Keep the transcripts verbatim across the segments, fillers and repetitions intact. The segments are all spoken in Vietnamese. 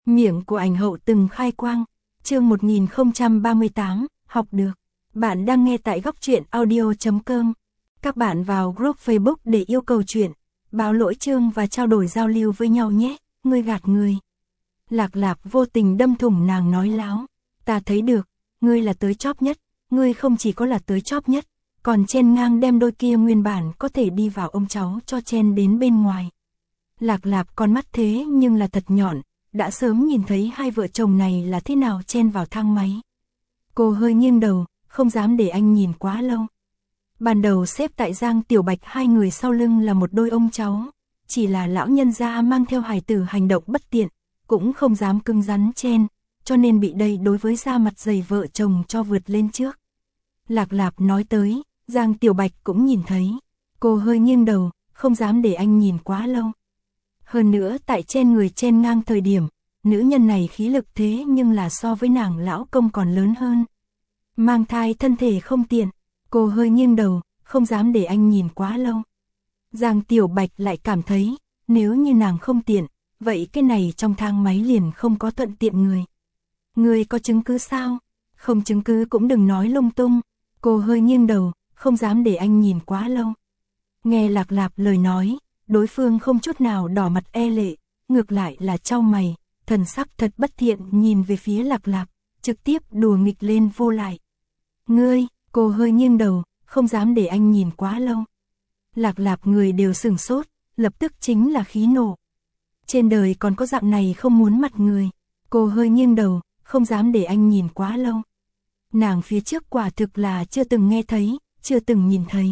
Miệng của ảnh hậu từng khai quang. Chương một nghìn không trăm ba mươi tám, học được. Bạn đang nghe tại góc truyện audio chấm com. Các bạn vào group Facebook để yêu cầu chuyện, báo lỗi chương và trao đổi giao lưu với nhau nhé. Ngươi gạt người. Lạc Lạc vô tình đâm thủng nàng nói láo. Ta thấy được, ngươi là tới chóp nhất, ngươi không chỉ có là tới chóp nhất, còn chen ngang đem đôi kia nguyên bản có thể đi vào ông cháu cho chen đến bên ngoài. Lạc Lạc con mắt thế nhưng là thật nhọn, đã sớm nhìn thấy hai vợ chồng này là thế nào chen vào thang máy. Cô hơi nghiêng đầu, không dám để anh nhìn quá lâu. Ban đầu xếp tại Giang Tiểu Bạch hai người sau lưng là một đôi ông cháu, chỉ là lão nhân gia mang theo hài tử hành động bất tiện, cũng không dám cứng rắn chen, cho nên bị đây đối với da mặt dày vợ chồng cho vượt lên trước. Lạc Lạc nói tới, Giang Tiểu Bạch cũng nhìn thấy, cô hơi nghiêng đầu, không dám để anh nhìn quá lâu. Hơn nữa tại chen người chen ngang thời điểm, nữ nhân này khí lực thế nhưng là so với nàng lão công còn lớn hơn. Mang thai thân thể không tiện, cô hơi nghiêng đầu, không dám để anh nhìn quá lâu. Giang Tiểu Bạch lại cảm thấy, nếu như nàng không tiện, vậy cái này trong thang máy liền không có thuận tiện người. Người có chứng cứ sao? Không chứng cứ cũng đừng nói lung tung. Cô hơi nghiêng đầu, không dám để anh nhìn quá lâu. Nghe Lạc Lạc lời nói, đối phương không chút nào đỏ mặt e lệ, ngược lại là chau mày, thần sắc thật bất thiện nhìn về phía Lạc Lạc, trực tiếp đùa nghịch lên vô lại. Ngươi, cô hơi nghiêng đầu, không dám để anh nhìn quá lâu. Lạc Lạc người đều sửng sốt, lập tức chính là khí nổ. Trên đời còn có dạng này không muốn mặt người. Cô hơi nghiêng đầu, không dám để anh nhìn quá lâu. Nàng phía trước quả thực là chưa từng nghe thấy, chưa từng nhìn thấy.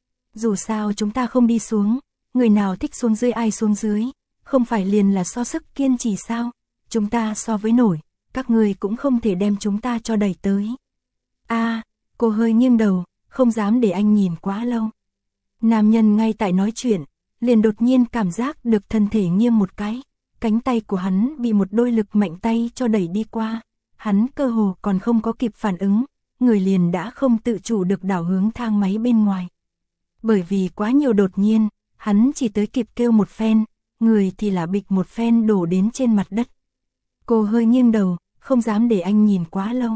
Dù sao chúng ta không đi xuống, người nào thích xuống dưới ai xuống dưới, không phải liền là so sức kiên trì sao? Chúng ta so với nổi, các người cũng không thể đem chúng ta cho đẩy tới. A, à, cô hơi nghiêng đầu, không dám để anh nhìn quá lâu. Nam nhân ngay tại nói chuyện, liền đột nhiên cảm giác được thân thể nghiêng một cái, cánh tay của hắn bị một đôi lực mạnh tay cho đẩy đi qua, hắn cơ hồ còn không có kịp phản ứng, người liền đã không tự chủ được đảo hướng thang máy bên ngoài. Bởi vì quá nhiều đột nhiên, hắn chỉ tới kịp kêu một phen, người thì là bịch một phen đổ đến trên mặt đất. Cô hơi nghiêng đầu, không dám để anh nhìn quá lâu.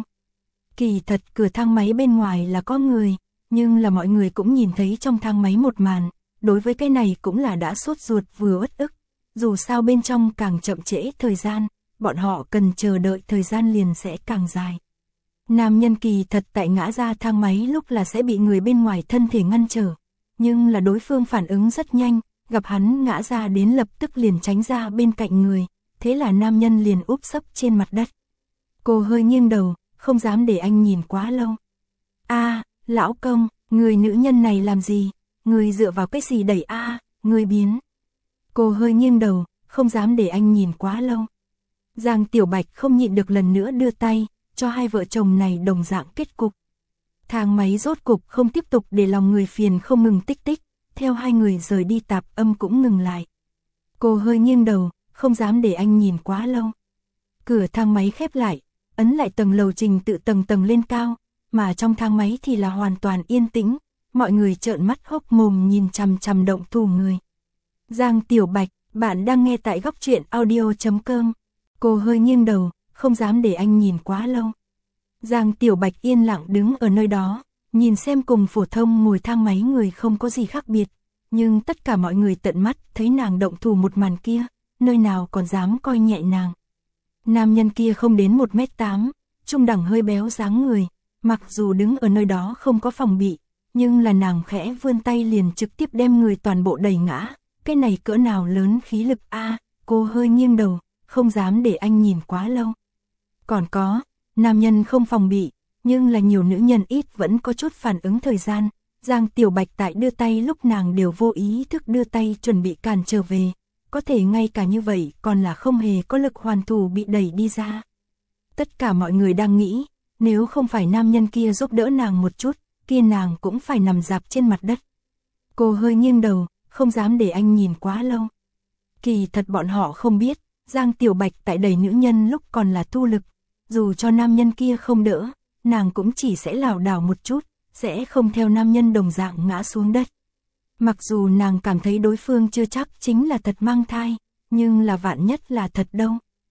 Kỳ thật cửa thang máy bên ngoài là có người, nhưng là mọi người cũng nhìn thấy trong thang máy một màn, đối với cái này cũng là đã sốt ruột vừa uất ức. Dù sao bên trong càng chậm trễ thời gian, bọn họ cần chờ đợi thời gian liền sẽ càng dài. Nam nhân kỳ thật tại ngã ra thang máy lúc là sẽ bị người bên ngoài thân thể ngăn trở, nhưng là đối phương phản ứng rất nhanh, gặp hắn ngã ra đến lập tức liền tránh ra bên cạnh người, thế là nam nhân liền úp sấp trên mặt đất. Cô hơi nghiêng đầu, không dám để anh nhìn quá lâu. A, à, lão công, người nữ nhân này làm gì? Người dựa vào cái gì đẩy a, à, người biến. Cô hơi nghiêng đầu, không dám để anh nhìn quá lâu. Giang Tiểu Bạch không nhịn được lần nữa đưa tay, cho hai vợ chồng này đồng dạng kết cục. Thang máy rốt cục không tiếp tục để lòng người phiền không ngừng tích tích, theo hai người rời đi tạp âm cũng ngừng lại. Cô hơi nghiêng đầu, không dám để anh nhìn quá lâu. Cửa thang máy khép lại, ấn lại tầng lầu trình tự tầng tầng lên cao, mà trong thang máy thì là hoàn toàn yên tĩnh, mọi người trợn mắt hốc mồm nhìn chằm chằm động thủ người. Giang Tiểu Bạch, bạn đang nghe tại góc truyện audio chấm com. Cô hơi nghiêng đầu, không dám để anh nhìn quá lâu. Giang Tiểu Bạch yên lặng đứng ở nơi đó, nhìn xem cùng phổ thông ngồi thang máy người không có gì khác biệt, nhưng tất cả mọi người tận mắt thấy nàng động thủ một màn kia, nơi nào còn dám coi nhẹ nàng. Nam nhân kia không đến một mét tám, trung đẳng hơi béo dáng người, mặc dù đứng ở nơi đó không có phòng bị, nhưng là nàng khẽ vươn tay liền trực tiếp đem người toàn bộ đẩy ngã. Cái này cỡ nào lớn khí lực a, à, cô hơi nghiêng đầu, không dám để anh nhìn quá lâu. Còn có, nam nhân không phòng bị, nhưng là nhiều nữ nhân ít vẫn có chút phản ứng thời gian. Giang Tiểu Bạch tại đưa tay lúc nàng đều vô ý thức đưa tay chuẩn bị cản trở về, có thể ngay cả như vậy còn là không hề có lực hoàn thủ bị đẩy đi ra. Tất cả mọi người đang nghĩ, nếu không phải nam nhân kia giúp đỡ nàng một chút, kia nàng cũng phải nằm dạp trên mặt đất. Cô hơi nghiêng đầu, không dám để anh nhìn quá lâu. Kỳ thật bọn họ không biết, Giang Tiểu Bạch tại đẩy nữ nhân lúc còn là thu lực, dù cho nam nhân kia không đỡ, nàng cũng chỉ sẽ lảo đảo một chút, sẽ không theo nam nhân đồng dạng ngã xuống đất. Mặc dù nàng cảm thấy đối phương chưa chắc chính là thật mang thai, nhưng là vạn nhất là thật đâu.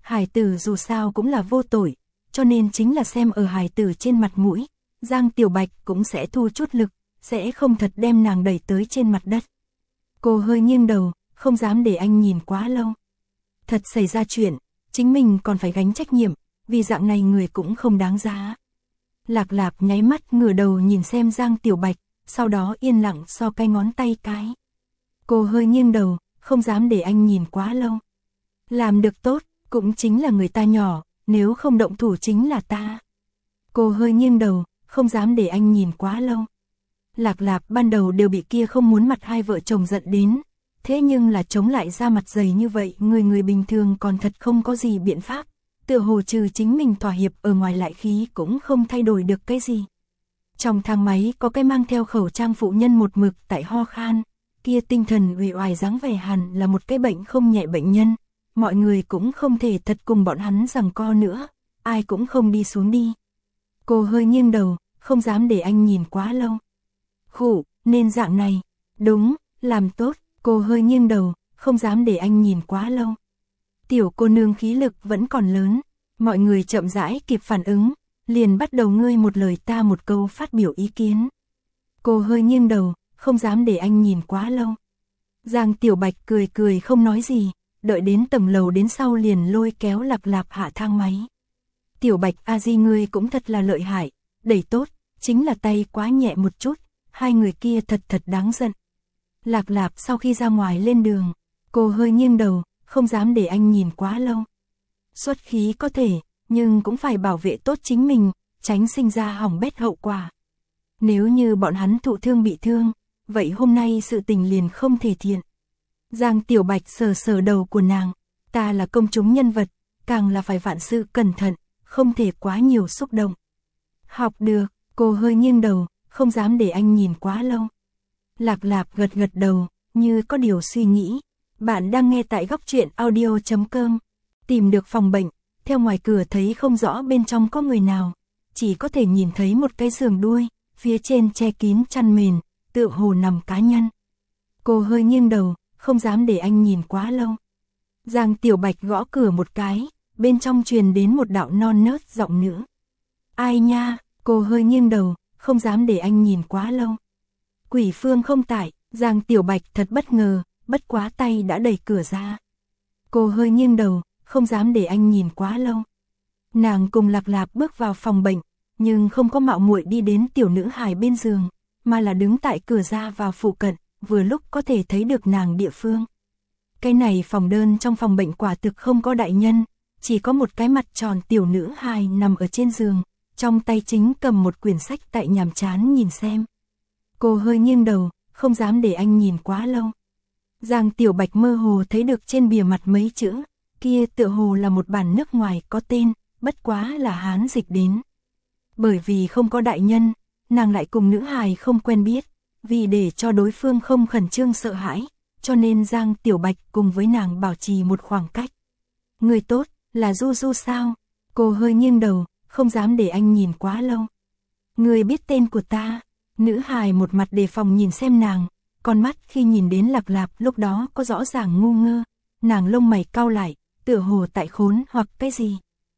Hải tử dù sao cũng là vô tội, cho nên chính là xem ở hải tử trên mặt mũi, Giang Tiểu Bạch cũng sẽ thu chút lực, sẽ không thật đem nàng đẩy tới trên mặt đất. Cô hơi nghiêng đầu, không dám để anh nhìn quá lâu. Thật xảy ra chuyện, chính mình còn phải gánh trách nhiệm, vì dạng này người cũng không đáng giá. Lạc Lạp nháy mắt ngửa đầu nhìn xem Giang Tiểu Bạch, sau đó yên lặng so cái ngón tay cái. Cô hơi nghiêng đầu, không dám để anh nhìn quá lâu. Làm được tốt, cũng chính là người ta nhỏ, nếu không động thủ chính là ta. Cô hơi nghiêng đầu, không dám để anh nhìn quá lâu. Lạc Lạp ban đầu đều bị kia không muốn mặt hai vợ chồng giận đến, thế nhưng là chống lại ra mặt dày như vậy, người người bình thường còn thật không có gì biện pháp, tựa hồ trừ chính mình thỏa hiệp ở ngoài lại khí cũng không thay đổi được cái gì. Trong thang máy có cái mang theo khẩu trang phụ nhân một mực tại ho khan, kia tinh thần uể oải dáng vẻ hẳn là một cái bệnh không nhẹ bệnh nhân, mọi người cũng không thể thật cùng bọn hắn giằng co nữa, ai cũng không đi xuống đi. Cô hơi nghiêng đầu, không dám để anh nhìn quá lâu. Khụ, nên dạng này, đúng, làm tốt, cô hơi nghiêng đầu, không dám để anh nhìn quá lâu. Tiểu cô nương khí lực vẫn còn lớn, mọi người chậm rãi kịp phản ứng, liền bắt đầu ngươi một lời ta một câu phát biểu ý kiến. Cô hơi nghiêng đầu, không dám để anh nhìn quá lâu. Giang Tiểu Bạch cười cười không nói gì, đợi đến tầng lầu đến sau liền lôi kéo Lạc Lạp hạ thang máy. Tiểu Bạch a di ngươi cũng thật là lợi hại, đẩy tốt, chính là tay quá nhẹ một chút, hai người kia thật thật đáng giận. Lạc Lạp sau khi ra ngoài lên đường, cô hơi nghiêng đầu, không dám để anh nhìn quá lâu. Xuất khí có thể, nhưng cũng phải bảo vệ tốt chính mình, tránh sinh ra hỏng bét hậu quả. Nếu như bọn hắn thụ thương bị thương, vậy hôm nay sự tình liền không thể thiện. Giang Tiểu Bạch sờ sờ đầu của nàng, ta là công chúng nhân vật, càng là phải vạn sự cẩn thận, không thể quá nhiều xúc động. Học được, cô hơi nghiêng đầu, không dám để anh nhìn quá lâu. Lạc Lạp gật gật đầu, như có điều suy nghĩ. Bạn đang nghe tại góc truyện audio chấm com. Tìm được phòng bệnh, theo ngoài cửa thấy không rõ bên trong có người nào, chỉ có thể nhìn thấy một cái giường đuôi, phía trên che kín chăn mền, tựa hồ nằm cá nhân. Cô hơi nghiêng đầu, không dám để anh nhìn quá lâu. Giang Tiểu Bạch gõ cửa một cái, bên trong truyền đến một đạo non nớt giọng nữ. Ai nha, cô hơi nghiêng đầu, không dám để anh nhìn quá lâu. Quỷ Phương không tại, Giang Tiểu Bạch thật bất ngờ, bất quá tay đã đẩy cửa ra. Cô hơi nghiêng đầu, không dám để anh nhìn quá lâu. Nàng cùng Lạc Lạp bước vào phòng bệnh, nhưng không có mạo muội đi đến tiểu nữ hài bên giường, mà là đứng tại cửa ra vào phụ cận, vừa lúc có thể thấy được nàng địa phương. Cái này phòng đơn trong phòng bệnh quả thực không có đại nhân, chỉ có một cái mặt tròn tiểu nữ hài nằm ở trên giường, trong tay chính cầm một quyển sách tại nhàm chán nhìn xem. Cô hơi nghiêng đầu, không dám để anh nhìn quá lâu. Giang Tiểu Bạch mơ hồ thấy được trên bìa mặt mấy chữ, kia tựa hồ là một bản nước ngoài có tên, bất quá là Hán dịch đến. Bởi vì không có đại nhân, nàng lại cùng nữ hài không quen biết, vì để cho đối phương không khẩn trương sợ hãi, cho nên Giang Tiểu Bạch cùng với nàng bảo trì một khoảng cách. Người tốt, là Du Du sao? Cô hơi nghiêng đầu, không dám để anh nhìn quá lâu. Người biết tên của ta? Nữ hài một mặt đề phòng nhìn xem nàng, con mắt khi nhìn đến Lạc Lạp lúc đó có rõ ràng ngu ngơ, nàng lông mày cau lại, tựa hồ tại khốn hoặc cái gì.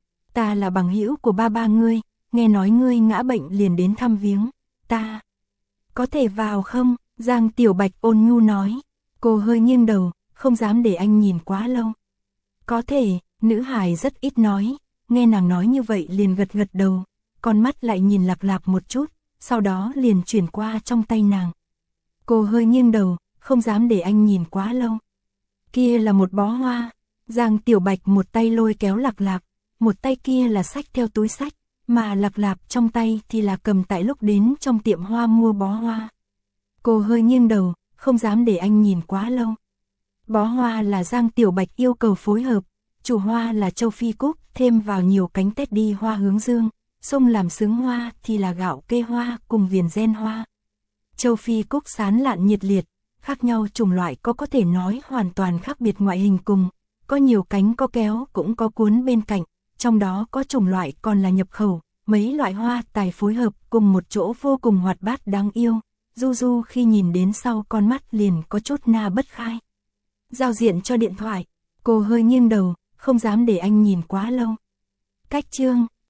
Ta là bằng hữu của ba ba ngươi, nghe nói ngươi ngã bệnh liền đến thăm viếng, ta. Có thể vào không? Giang Tiểu Bạch ôn nhu nói. Cô hơi nghiêng đầu, không dám để anh nhìn quá lâu. Có thể, nữ hài rất ít nói, nghe nàng nói như vậy liền gật gật đầu, con mắt lại nhìn Lạc Lạp một chút, sau đó liền chuyển qua trong tay nàng. Cô hơi nghiêng đầu, không dám để anh nhìn quá lâu. Kia là một bó hoa. Giang Tiểu Bạch một tay lôi kéo Lạc Lạp, một tay kia là xách theo túi sách, mà Lạc Lạp trong tay thì là cầm tại lúc đến trong tiệm hoa mua bó hoa. Cô hơi nghiêng đầu, không dám để anh nhìn quá lâu. Bó hoa là Giang Tiểu Bạch yêu cầu phối hợp, chủ hoa là châu Phi cúc, thêm vào nhiều cánh tết đi hoa hướng dương, xông làm sướng hoa thì là gạo kê hoa cùng viền gen hoa. Châu Phi cúc sán lạn nhiệt liệt, khác nhau chủng loại có có thể nói hoàn toàn khác biệt ngoại hình cùng, có nhiều cánh có kéo cũng có cuốn bên cạnh, trong đó có chủng loại còn là nhập khẩu, mấy loại hoa tài phối hợp cùng một chỗ vô cùng hoạt bát đáng yêu. Du Du khi nhìn đến sau con mắt liền có chút na bất khai. Giao diện cho điện thoại, cô hơi nghiêng đầu, không dám để anh nhìn quá lâu. Cách chương